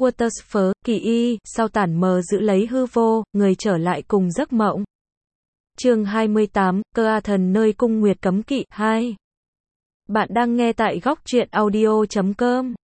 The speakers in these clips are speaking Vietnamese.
Watersford, kỳ y, sau tản mờ giữ lấy hư vô, người trở lại cùng giấc mộng. Chương 28, Cơ A Thần nơi cung nguyệt cấm kỵ, 2. Bạn đang nghe tại góc truyện audio.com.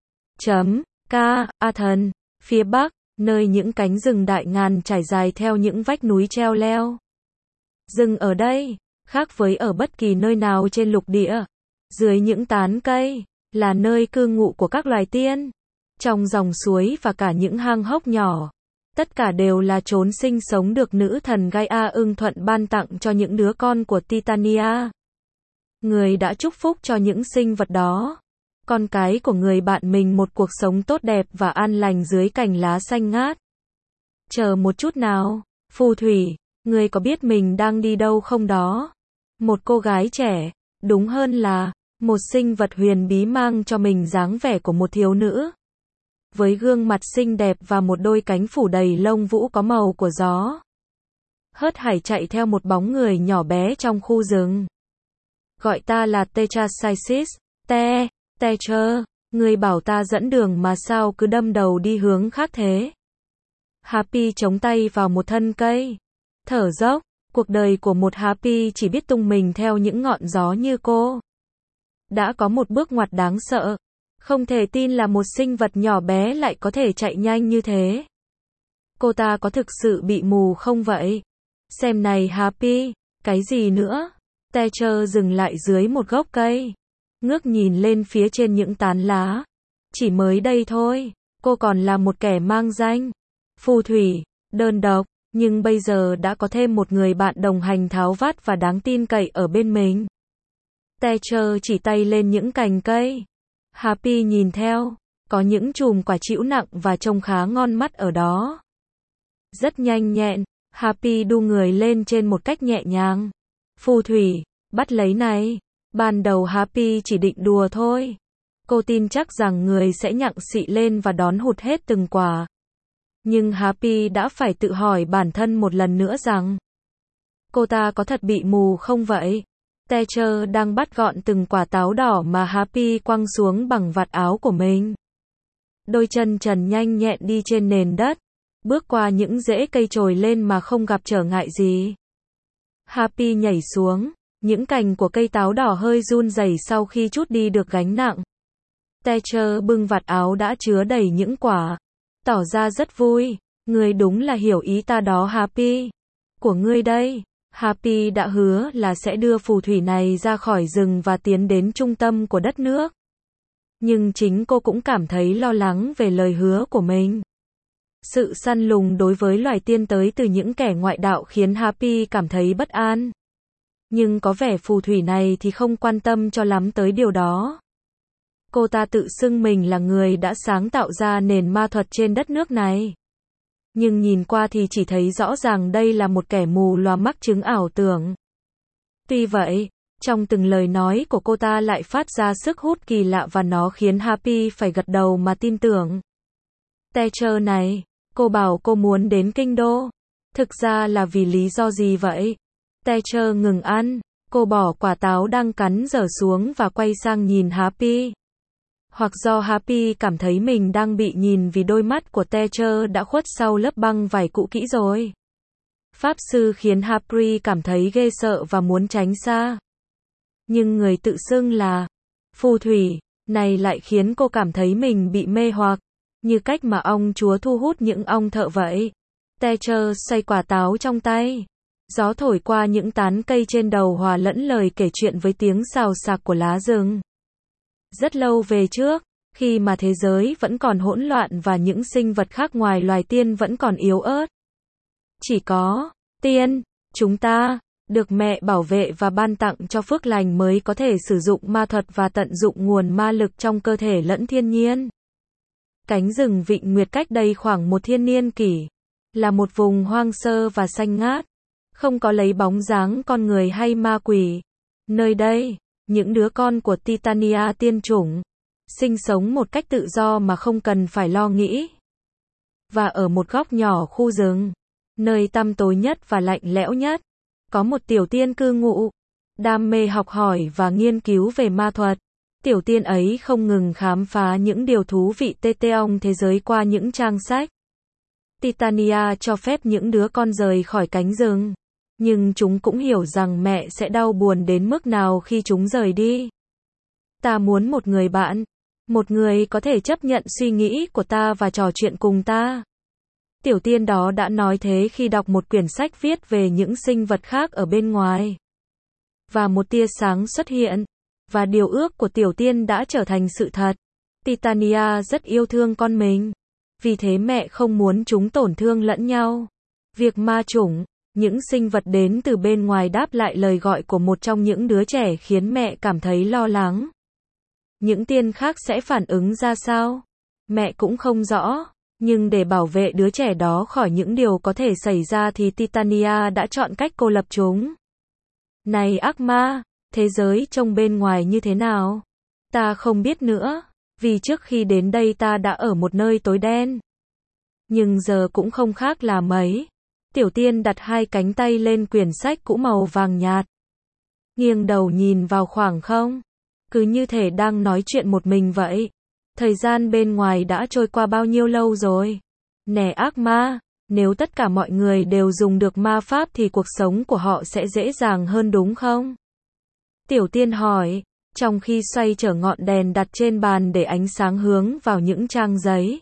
A Thần, phía bắc, nơi những cánh rừng đại ngàn trải dài theo những vách núi treo leo. Rừng ở đây, khác với ở bất kỳ nơi nào trên lục địa. Dưới những tán cây, là nơi cư ngụ của các loài tiên. Trong dòng suối và cả những hang hốc nhỏ, tất cả đều là chốn sinh sống được nữ thần Gaia ưng thuận ban tặng cho những đứa con của Titania. Người đã chúc phúc cho những sinh vật đó, con cái của người bạn mình một cuộc sống tốt đẹp và an lành dưới cành lá xanh ngát. Chờ một chút nào, phù thủy, người có biết mình đang đi đâu không đó? Một cô gái trẻ, đúng hơn là một sinh vật huyền bí mang cho mình dáng vẻ của một thiếu nữ. Với gương mặt xinh đẹp và một đôi cánh phủ đầy lông vũ có màu của gió. Hớt hải chạy theo một bóng người nhỏ bé trong khu rừng. Gọi ta là Tetracyclis, Teacher, người bảo ta dẫn đường mà sao cứ đâm đầu đi hướng khác thế? Happy chống tay vào một thân cây. Thở dốc, cuộc đời của một Happy chỉ biết tung mình theo những ngọn gió như cô. Đã có một bước ngoặt đáng sợ. Không thể tin là một sinh vật nhỏ bé lại có thể chạy nhanh như thế. Cô ta có thực sự bị mù không vậy? Xem này Happy, cái gì nữa? Teacher dừng lại dưới một gốc cây. Ngước nhìn lên phía trên những tán lá. Chỉ mới đây thôi, cô còn là một kẻ mang danh phù thủy, đơn độc, nhưng bây giờ đã có thêm một người bạn đồng hành tháo vát và đáng tin cậy ở bên mình. Teacher chỉ tay lên những cành cây. Happy nhìn theo, có những chùm quả trĩu nặng và trông khá ngon mắt ở đó. Rất nhanh nhẹn, Happy đu người lên trên một cách nhẹ nhàng. Phù thủy, bắt lấy này. Ban đầu Happy chỉ định đùa thôi. Cô tin chắc rằng người sẽ nhặng xị lên và đón hụt hết từng quả. Nhưng Happy đã phải tự hỏi bản thân một lần nữa rằng cô ta có thật bị mù không vậy? Teacher đang bắt gọn từng quả táo đỏ mà Happy quăng xuống bằng vạt áo của mình. Đôi chân trần nhanh nhẹn đi trên nền đất, bước qua những rễ cây trồi lên mà không gặp trở ngại gì. Happy nhảy xuống, những cành của cây táo đỏ hơi run rẩy sau khi trút đi được gánh nặng. Teacher bưng vạt áo đã chứa đầy những quả, tỏ ra rất vui. Ngươi đúng là hiểu ý ta đó Happy. Của ngươi đây. Happy đã hứa là sẽ đưa phù thủy này ra khỏi rừng và tiến đến trung tâm của đất nước. Nhưng chính cô cũng cảm thấy lo lắng về lời hứa của mình. Sự săn lùng đối với loài tiên tới từ những kẻ ngoại đạo khiến Happy cảm thấy bất an. Nhưng có vẻ phù thủy này thì không quan tâm cho lắm tới điều đó. Cô ta tự xưng mình là người đã sáng tạo ra nền ma thuật trên đất nước này. Nhưng nhìn qua thì chỉ thấy rõ ràng đây là một kẻ mù lòa mắc chứng ảo tưởng. Tuy vậy, trong từng lời nói của cô ta lại phát ra sức hút kỳ lạ và nó khiến Happy phải gật đầu mà tin tưởng. Teacher này, cô bảo cô muốn đến kinh đô. Thực ra là vì lý do gì vậy? Teacher ngừng ăn, cô bỏ quả táo đang cắn dở xuống và quay sang nhìn Happy. Hoặc do Happy cảm thấy mình đang bị nhìn vì đôi mắt của Teacher đã khuất sau lớp băng vải cũ kỹ rồi. Pháp sư khiến Happy cảm thấy ghê sợ và muốn tránh xa. Nhưng người tự xưng là phù thủy này lại khiến cô cảm thấy mình bị mê hoặc, như cách mà ong chúa thu hút những ong thợ vậy. Teacher xoay quả táo trong tay. Gió thổi qua những tán cây trên đầu hòa lẫn lời kể chuyện với tiếng xào xạc của lá rừng. Rất lâu về trước, khi mà thế giới vẫn còn hỗn loạn và những sinh vật khác ngoài loài tiên vẫn còn yếu ớt. Chỉ có tiên, chúng ta, được mẹ bảo vệ và ban tặng cho phước lành mới có thể sử dụng ma thuật và tận dụng nguồn ma lực trong cơ thể lẫn thiên nhiên. Cánh rừng Vịnh Nguyệt cách đây khoảng một thiên niên kỷ, là một vùng hoang sơ và xanh ngát, không có lấy bóng dáng con người hay ma quỷ. Nơi đây, những đứa con của Titania tiên chủng sinh sống một cách tự do mà không cần phải lo nghĩ. Và ở một góc nhỏ khu rừng, nơi tăm tối nhất và lạnh lẽo nhất, có một tiểu tiên cư ngụ, đam mê học hỏi và nghiên cứu về ma thuật. Tiểu tiên ấy không ngừng khám phá những điều thú vị trong thế giới qua những trang sách. Titania cho phép những đứa con rời khỏi cánh rừng. Nhưng chúng cũng hiểu rằng mẹ sẽ đau buồn đến mức nào khi chúng rời đi. Ta muốn một người bạn. Một người có thể chấp nhận suy nghĩ của ta và trò chuyện cùng ta. Tiểu tiên đó đã nói thế khi đọc một quyển sách viết về những sinh vật khác ở bên ngoài. Và một tia sáng xuất hiện. Và điều ước của tiểu tiên đã trở thành sự thật. Titania rất yêu thương con mình. Vì thế mẹ không muốn chúng tổn thương lẫn nhau. Việc ma chủng, những sinh vật đến từ bên ngoài đáp lại lời gọi của một trong những đứa trẻ khiến mẹ cảm thấy lo lắng. Những tiên khác sẽ phản ứng ra sao? Mẹ cũng không rõ. Nhưng để bảo vệ đứa trẻ đó khỏi những điều có thể xảy ra thì Titania đã chọn cách cô lập chúng. Này ác ma, thế giới trông bên ngoài như thế nào? Ta không biết nữa, vì trước khi đến đây ta đã ở một nơi tối đen. Nhưng giờ cũng không khác là mấy. Tiểu tiên đặt hai cánh tay lên quyển sách cũ màu vàng nhạt. Nghiêng đầu nhìn vào khoảng không. Cứ như thể đang nói chuyện một mình vậy. Thời gian bên ngoài đã trôi qua bao nhiêu lâu rồi? Nè ác ma, nếu tất cả mọi người đều dùng được ma pháp thì cuộc sống của họ sẽ dễ dàng hơn đúng không? Tiểu tiên hỏi, trong khi xoay trở ngọn đèn đặt trên bàn để ánh sáng hướng vào những trang giấy.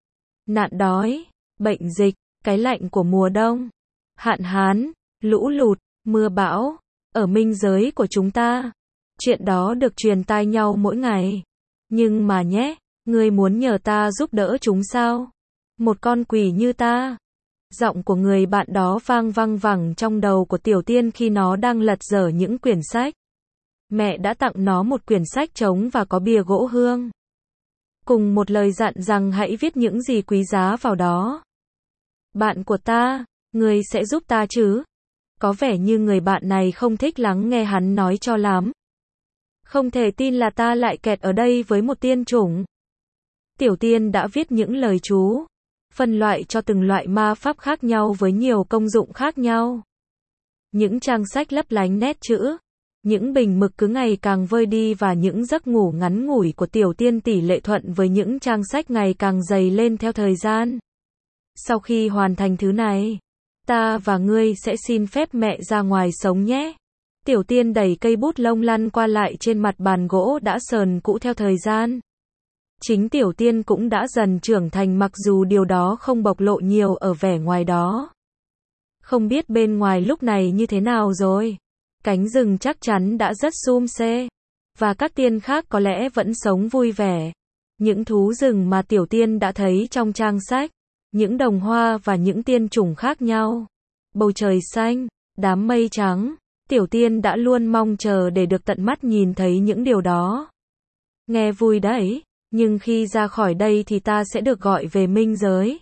Nạn đói, bệnh dịch, cái lạnh của mùa đông, hạn hán, lũ lụt, mưa bão, ở minh giới của chúng ta. Chuyện đó được truyền tai nhau mỗi ngày. Nhưng mà nhé, ngươi muốn nhờ ta giúp đỡ chúng sao? Một con quỷ như ta. Giọng của người bạn đó vang vẳng trong đầu của tiểu tiên khi nó đang lật dở những quyển sách. Mẹ đã tặng nó một quyển sách trống và có bìa gỗ hương. Cùng một lời dặn rằng hãy viết những gì quý giá vào đó. Bạn của ta, ngươi sẽ giúp ta chứ? Có vẻ như người bạn này không thích lắng nghe hắn nói cho lắm. Không thể tin là ta lại kẹt ở đây với một tiên chủng. Tiểu tiên đã viết những lời chú, phân loại cho từng loại ma pháp khác nhau với nhiều công dụng khác nhau. Những trang sách lấp lánh nét chữ, những bình mực cứ ngày càng vơi đi và những giấc ngủ ngắn ngủi của tiểu tiên tỷ lệ thuận với những trang sách ngày càng dày lên theo thời gian. Sau khi hoàn thành thứ này, ta và ngươi sẽ xin phép mẹ ra ngoài sống nhé. Tiểu tiên đẩy cây bút lông lăn qua lại trên mặt bàn gỗ đã sờn cũ theo thời gian. Chính tiểu tiên cũng đã dần trưởng thành mặc dù điều đó không bộc lộ nhiều ở vẻ ngoài đó. Không biết bên ngoài lúc này như thế nào rồi. Cánh rừng chắc chắn đã rất sum xê. Và các tiên khác có lẽ vẫn sống vui vẻ. Những thú rừng mà tiểu tiên đã thấy trong trang sách. Những đồng hoa và những tiên chủng khác nhau. Bầu trời xanh, đám mây trắng. Tiểu tiên đã luôn mong chờ để được tận mắt nhìn thấy những điều đó. Nghe vui đấy, nhưng khi ra khỏi đây thì ta sẽ được gọi về minh giới.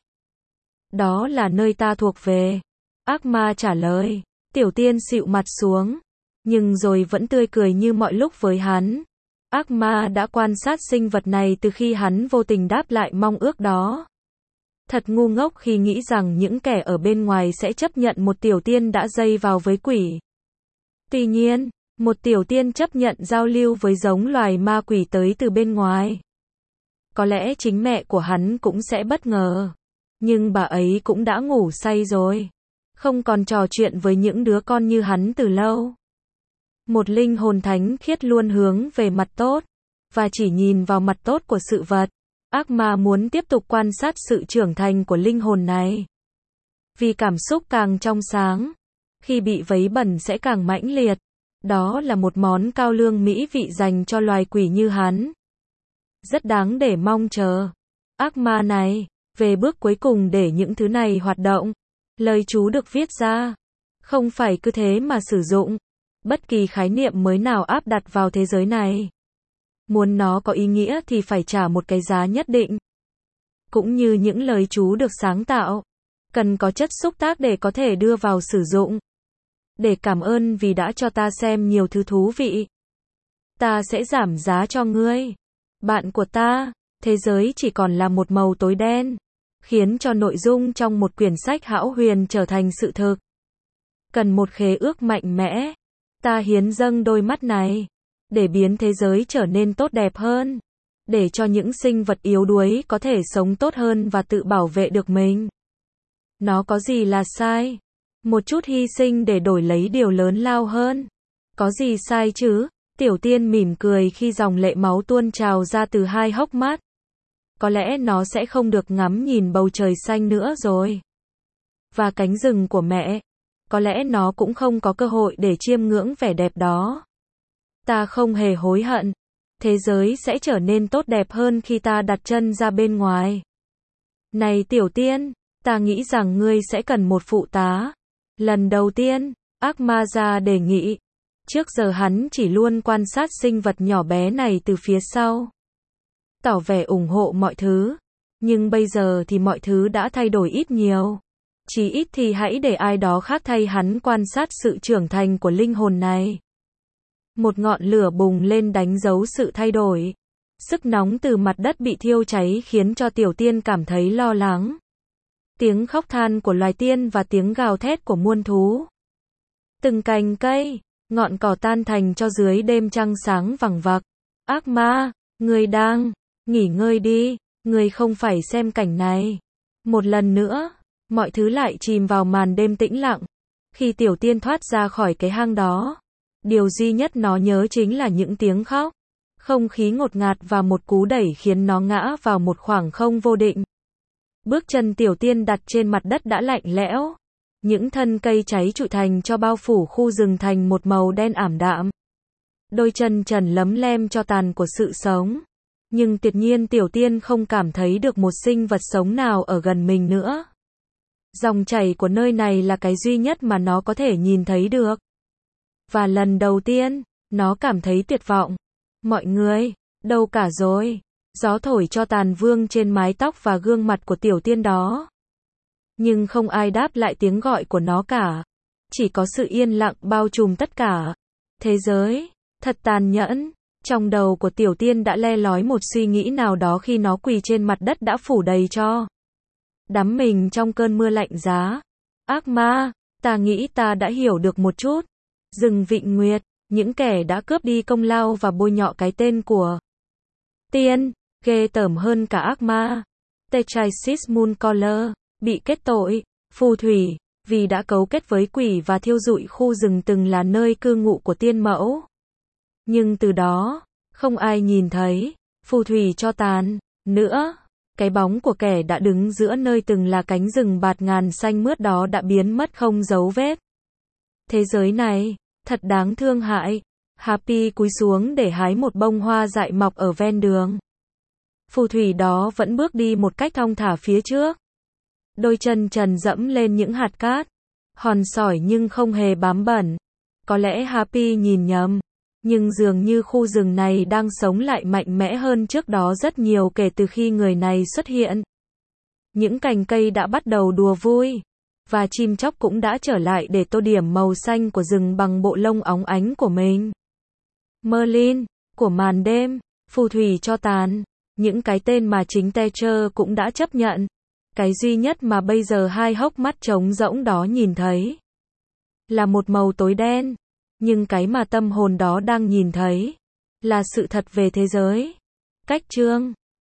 Đó là nơi ta thuộc về. Ác ma trả lời. Tiểu tiên xịu mặt xuống. Nhưng rồi vẫn tươi cười như mọi lúc với hắn. Ác ma đã quan sát sinh vật này từ khi hắn vô tình đáp lại mong ước đó. Thật ngu ngốc khi nghĩ rằng những kẻ ở bên ngoài sẽ chấp nhận một tiểu tiên đã dây vào với quỷ. Tuy nhiên, một tiểu tiên chấp nhận giao lưu với giống loài ma quỷ tới từ bên ngoài. Có lẽ chính mẹ của hắn cũng sẽ bất ngờ. Nhưng bà ấy cũng đã ngủ say rồi. Không còn trò chuyện với những đứa con như hắn từ lâu. Một linh hồn thánh khiết luôn hướng về mặt tốt. Và chỉ nhìn vào mặt tốt của sự vật. Ác ma muốn tiếp tục quan sát sự trưởng thành của linh hồn này. Vì cảm xúc càng trong sáng. Khi bị vấy bẩn sẽ càng mãnh liệt. Đó là một món cao lương mỹ vị dành cho loài quỷ như hắn. Rất đáng để mong chờ. Ác ma này, về bước cuối cùng để những thứ này hoạt động. Lời chú được viết ra. Không phải cứ thế mà sử dụng. Bất kỳ khái niệm mới nào áp đặt vào thế giới này. Muốn nó có ý nghĩa thì phải trả một cái giá nhất định. Cũng như những lời chú được sáng tạo. Cần có chất xúc tác để có thể đưa vào sử dụng. Để cảm ơn vì đã cho ta xem nhiều thứ thú vị. Ta sẽ giảm giá cho ngươi. Bạn của ta, thế giới chỉ còn là một màu tối đen. Khiến cho nội dung trong một quyển sách hão huyền trở thành sự thực. Cần một khế ước mạnh mẽ. Ta hiến dâng đôi mắt này. để biến thế giới trở nên tốt đẹp hơn, để cho những sinh vật yếu đuối có thể sống tốt hơn và tự bảo vệ được mình. Nó có gì là sai? Một chút hy sinh để đổi lấy điều lớn lao hơn. Có gì sai chứ? Tiểu Tiên mỉm cười khi dòng lệ máu tuôn trào ra từ hai hốc mắt. Có lẽ nó sẽ không được ngắm nhìn bầu trời xanh nữa rồi. Và cánh rừng của mẹ. Có lẽ nó cũng không có cơ hội để chiêm ngưỡng vẻ đẹp đó. Ta không hề hối hận. Thế giới sẽ trở nên tốt đẹp hơn khi ta đặt chân ra bên ngoài. Này Tiểu Tiên, ta nghĩ rằng ngươi sẽ cần một phụ tá. Lần đầu tiên, ác ma ra đề nghị. Trước giờ hắn chỉ luôn quan sát sinh vật nhỏ bé này từ phía sau, tỏ vẻ ủng hộ mọi thứ. Nhưng bây giờ thì mọi thứ đã thay đổi ít nhiều. Chỉ ít thì hãy để ai đó khác thay hắn quan sát sự trưởng thành của linh hồn này. Một ngọn lửa bùng lên đánh dấu sự thay đổi. Sức nóng từ mặt đất bị thiêu cháy khiến cho Tiểu Tiên cảm thấy lo lắng. Tiếng khóc than của loài tiên và tiếng gào thét của muôn thú. Từng cành cây, ngọn cỏ tan thành cho dưới đêm trăng sáng vằng vặc. Ác ma, ngươi đang nghỉ ngơi đi, ngươi không phải xem cảnh này. Một lần nữa, mọi thứ lại chìm vào màn đêm tĩnh lặng. Khi Tiểu Tiên thoát ra khỏi cái hang đó, điều duy nhất nó nhớ chính là những tiếng khóc. Không khí ngột ngạt và một cú đẩy khiến nó ngã vào một khoảng không vô định. Bước chân Tiểu Tiên đặt trên mặt đất đã lạnh lẽo. Những thân cây cháy trụi thành cho bao phủ khu rừng thành một màu đen ảm đạm. Đôi chân trần lấm lem cho tàn của sự sống. Nhưng tuyệt nhiên Tiểu Tiên không cảm thấy được một sinh vật sống nào ở gần mình nữa. Dòng chảy của nơi này là cái duy nhất mà nó có thể nhìn thấy được. Và lần đầu tiên, nó cảm thấy tuyệt vọng. Mọi người, đâu cả rồi? Gió thổi cho tàn vương trên mái tóc và gương mặt của Tiểu Tiên đó. Nhưng không ai đáp lại tiếng gọi của nó cả. Chỉ có sự yên lặng bao trùm tất cả. Thế giới, thật tàn nhẫn. Trong đầu của Tiểu Tiên đã le lói một suy nghĩ nào đó khi nó quỳ trên mặt đất đã phủ đầy tro. Đắm mình trong cơn mưa lạnh giá. Ác ma, ta nghĩ ta đã hiểu được một chút. Rừng Vịnh Nguyệt, những kẻ đã cướp đi công lao và bôi nhọ cái tên của Tiên, ghê tởm hơn cả ác ma. Tetrasis Mooncaller bị kết tội, phù thủy, vì đã cấu kết với quỷ và thiêu rụi khu rừng từng là nơi cư ngụ của tiên mẫu. Nhưng từ đó, không ai nhìn thấy phù thủy cho tàn nữa. Cái bóng của kẻ đã đứng giữa nơi từng là cánh rừng bạt ngàn xanh mướt đó đã biến mất không dấu vết. Thế giới này, thật đáng thương hại. Happy cúi xuống để hái một bông hoa dại mọc ở ven đường. Phù thủy đó vẫn bước đi một cách thong thả phía trước. Đôi chân trần dẫm lên những hạt cát. Hòn sỏi nhưng không hề bám bẩn. Có lẽ Happy nhìn nhầm. Nhưng dường như khu rừng này đang sống lại mạnh mẽ hơn trước đó rất nhiều kể từ khi người này xuất hiện. Những cành cây đã bắt đầu đùa vui. Và chim chóc cũng đã trở lại để tô điểm màu xanh của rừng bằng bộ lông óng ánh của mình. Merlin, của màn đêm, phù thủy cho tàn. Những cái tên mà chính Thatcher cũng đã chấp nhận. Cái duy nhất mà bây giờ hai hốc mắt trống rỗng đó nhìn thấy là một màu tối đen. Nhưng cái mà tâm hồn đó đang nhìn thấy là sự thật về thế giới. Cách chương